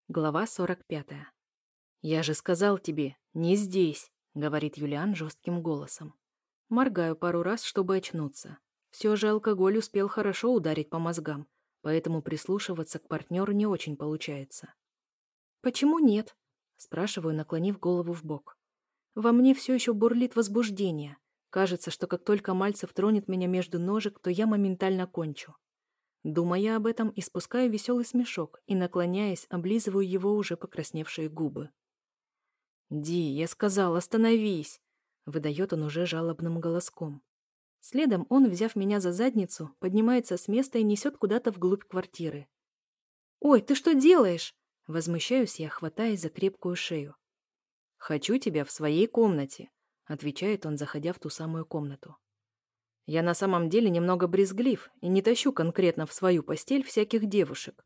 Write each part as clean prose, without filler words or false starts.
Глава 45. «Я же сказал тебе, не здесь», — говорит Юлиан жестким голосом. Моргаю пару раз, чтобы очнуться. Все же алкоголь успел хорошо ударить по мозгам, поэтому прислушиваться к партнеру не очень получается. «Почему нет?» — спрашиваю, наклонив голову в бок. Во мне все еще бурлит возбуждение. Кажется, что как только Мальцев тронет меня между ножек, то я моментально кончу. Думая об этом, испускаю веселый смешок и, наклоняясь, облизываю его уже покрасневшие губы. «Ди, я сказал, остановись!» — выдает он уже жалобным голоском. Следом он, взяв меня за задницу, поднимается с места и несет куда-то вглубь квартиры. «Ой, ты что делаешь?» — возмущаюсь я, хватаясь за крепкую шею. «Хочу тебя в своей комнате», — отвечает он, заходя в ту самую комнату. Я на самом деле немного брезглив и не тащу конкретно в свою постель всяких девушек.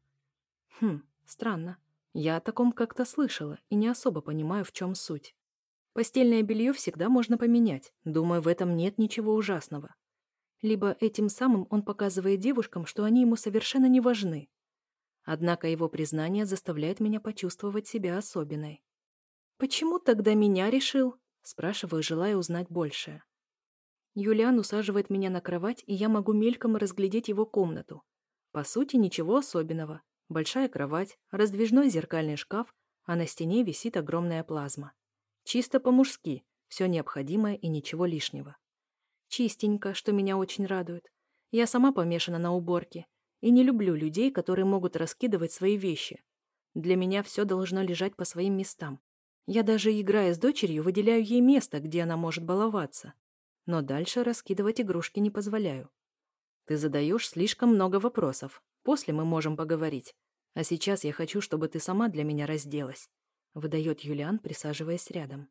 Странно. Я о таком как-то слышала и не особо понимаю, в чем суть. Постельное белье всегда можно поменять. Думаю, в этом нет ничего ужасного. Либо этим самым он показывает девушкам, что они ему совершенно не важны. Однако его признание заставляет меня почувствовать себя особенной. «Почему тогда меня решил?» – спрашиваю, желая узнать больше. Юлиан усаживает меня на кровать, и я могу мельком разглядеть его комнату. По сути, ничего особенного. Большая кровать, раздвижной зеркальный шкаф, а на стене висит огромная плазма. Чисто по-мужски, все необходимое и ничего лишнего. Чистенько, что меня очень радует. Я сама помешана на уборке и не люблю людей, которые могут раскидывать свои вещи. Для меня все должно лежать по своим местам. Я даже, играя с дочерью, выделяю ей место, где она может баловаться. Но дальше раскидывать игрушки не позволяю. Ты задаешь слишком много вопросов. После мы можем поговорить. А сейчас я хочу, чтобы ты сама для меня разделась. Выдает Юлиан, присаживаясь рядом.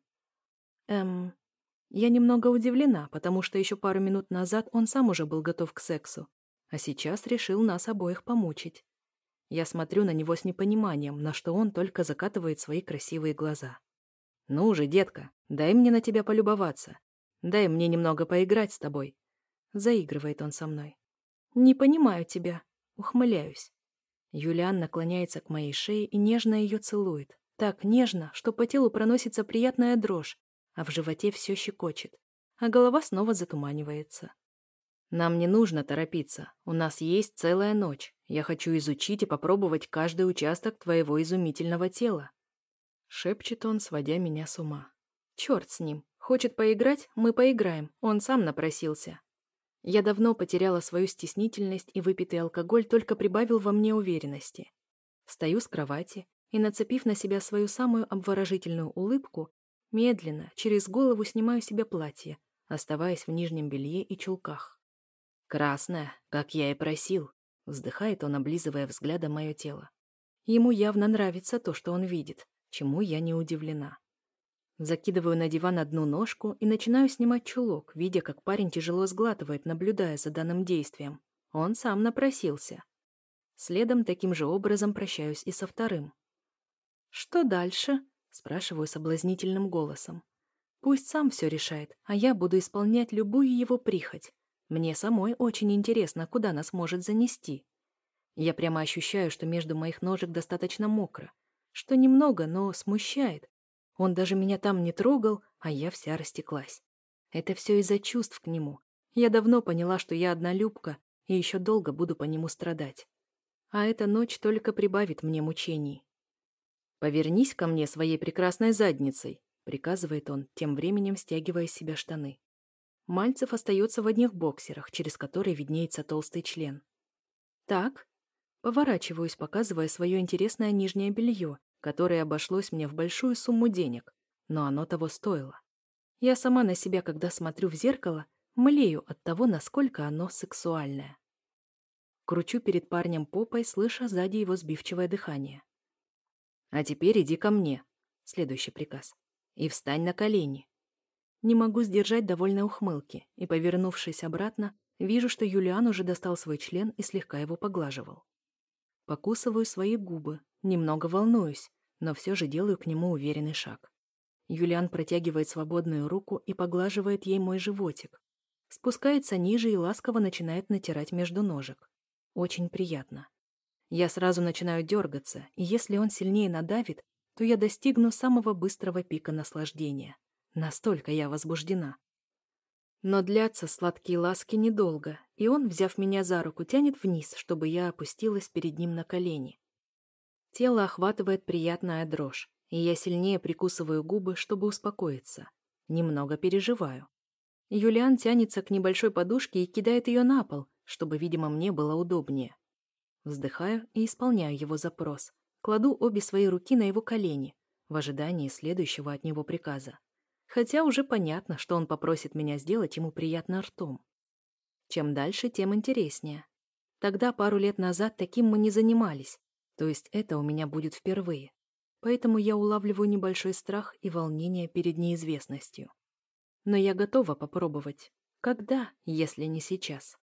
Я немного удивлена, потому что еще пару минут назад он сам уже был готов к сексу, а сейчас решил нас обоих помучить. Я смотрю на него с непониманием, на что он только закатывает свои красивые глаза. «Ну же, детка, дай мне на тебя полюбоваться. Дай мне немного поиграть с тобой», — заигрывает он со мной. «Не понимаю тебя», — ухмыляюсь. Юлиан наклоняется к моей шее и нежно ее целует. Так нежно, что по телу проносится приятная дрожь, а в животе все щекочет, а голова снова затуманивается. «Нам не нужно торопиться. У нас есть целая ночь. Я хочу изучить и попробовать каждый участок твоего изумительного тела», — шепчет он, сводя меня с ума. «Черт с ним. Хочет поиграть? Мы поиграем. Он сам напросился». Я давно потеряла свою стеснительность, и выпитый алкоголь только прибавил во мне уверенности. Встаю с кровати и, нацепив на себя свою самую обворожительную улыбку, медленно, через голову снимаю себе платье, оставаясь в нижнем белье и чулках. «Красная, как я и просил», — вздыхает он, облизывая взглядом мое тело. Ему явно нравится то, что он видит, чему я не удивлена. Закидываю на диван одну ножку и начинаю снимать чулок, видя, как парень тяжело сглатывает, наблюдая за данным действием. Он сам напросился. Следом таким же образом прощаюсь и со вторым. «Что дальше?» – спрашиваю соблазнительным голосом. Пусть сам все решает, а я буду исполнять любую его прихоть. Мне самой очень интересно, куда нас может занести. Я прямо ощущаю, что между моих ножек достаточно мокро, что немного, но смущает. Он даже меня там не трогал, а я вся растеклась. Это все из-за чувств к нему. Я давно поняла, что я однолюбка, и еще долго буду по нему страдать. А эта ночь только прибавит мне мучений. «Повернись ко мне своей прекрасной задницей», — приказывает он, тем временем стягивая с себя штаны. Мальцев остается в одних боксерах, через которые виднеется толстый член. «Так». Поворачиваюсь, показывая свое интересное нижнее белье, которое обошлось мне в большую сумму денег, но оно того стоило. Я сама на себя, когда смотрю в зеркало, млею от того, насколько оно сексуальное. Кручу перед парнем попой, слыша сзади его сбивчивое дыхание. «А теперь иди ко мне», — следующий приказ, — «и встань на колени». Не могу сдержать довольной ухмылки, и, повернувшись обратно, вижу, что Юлиан уже достал свой член и слегка его поглаживал. Покусываю свои губы, немного волнуюсь, но все же делаю к нему уверенный шаг. Юлиан протягивает свободную руку и поглаживает ей мой животик. Спускается ниже и ласково начинает натирать между ножек. Очень приятно. Я сразу начинаю дергаться, и если он сильнее надавит, то я достигну самого быстрого пика наслаждения. Настолько я возбуждена. Но длятся сладкие ласки недолго, и он, взяв меня за руку, тянет вниз, чтобы я опустилась перед ним на колени. Тело охватывает приятная дрожь, и я сильнее прикусываю губы, чтобы успокоиться. Немного переживаю. Юлиан тянется к небольшой подушке и кидает ее на пол, чтобы, видимо, мне было удобнее. Вздыхаю и исполняю его запрос. Кладу обе свои руки на его колени, в ожидании следующего от него приказа. Хотя уже понятно, что он попросит меня сделать ему приятно ртом. Чем дальше, тем интереснее. Тогда, пару лет назад, таким мы не занимались, то есть это у меня будет впервые. Поэтому я улавливаю небольшой страх и волнение перед неизвестностью. Но я готова попробовать. Когда, если не сейчас?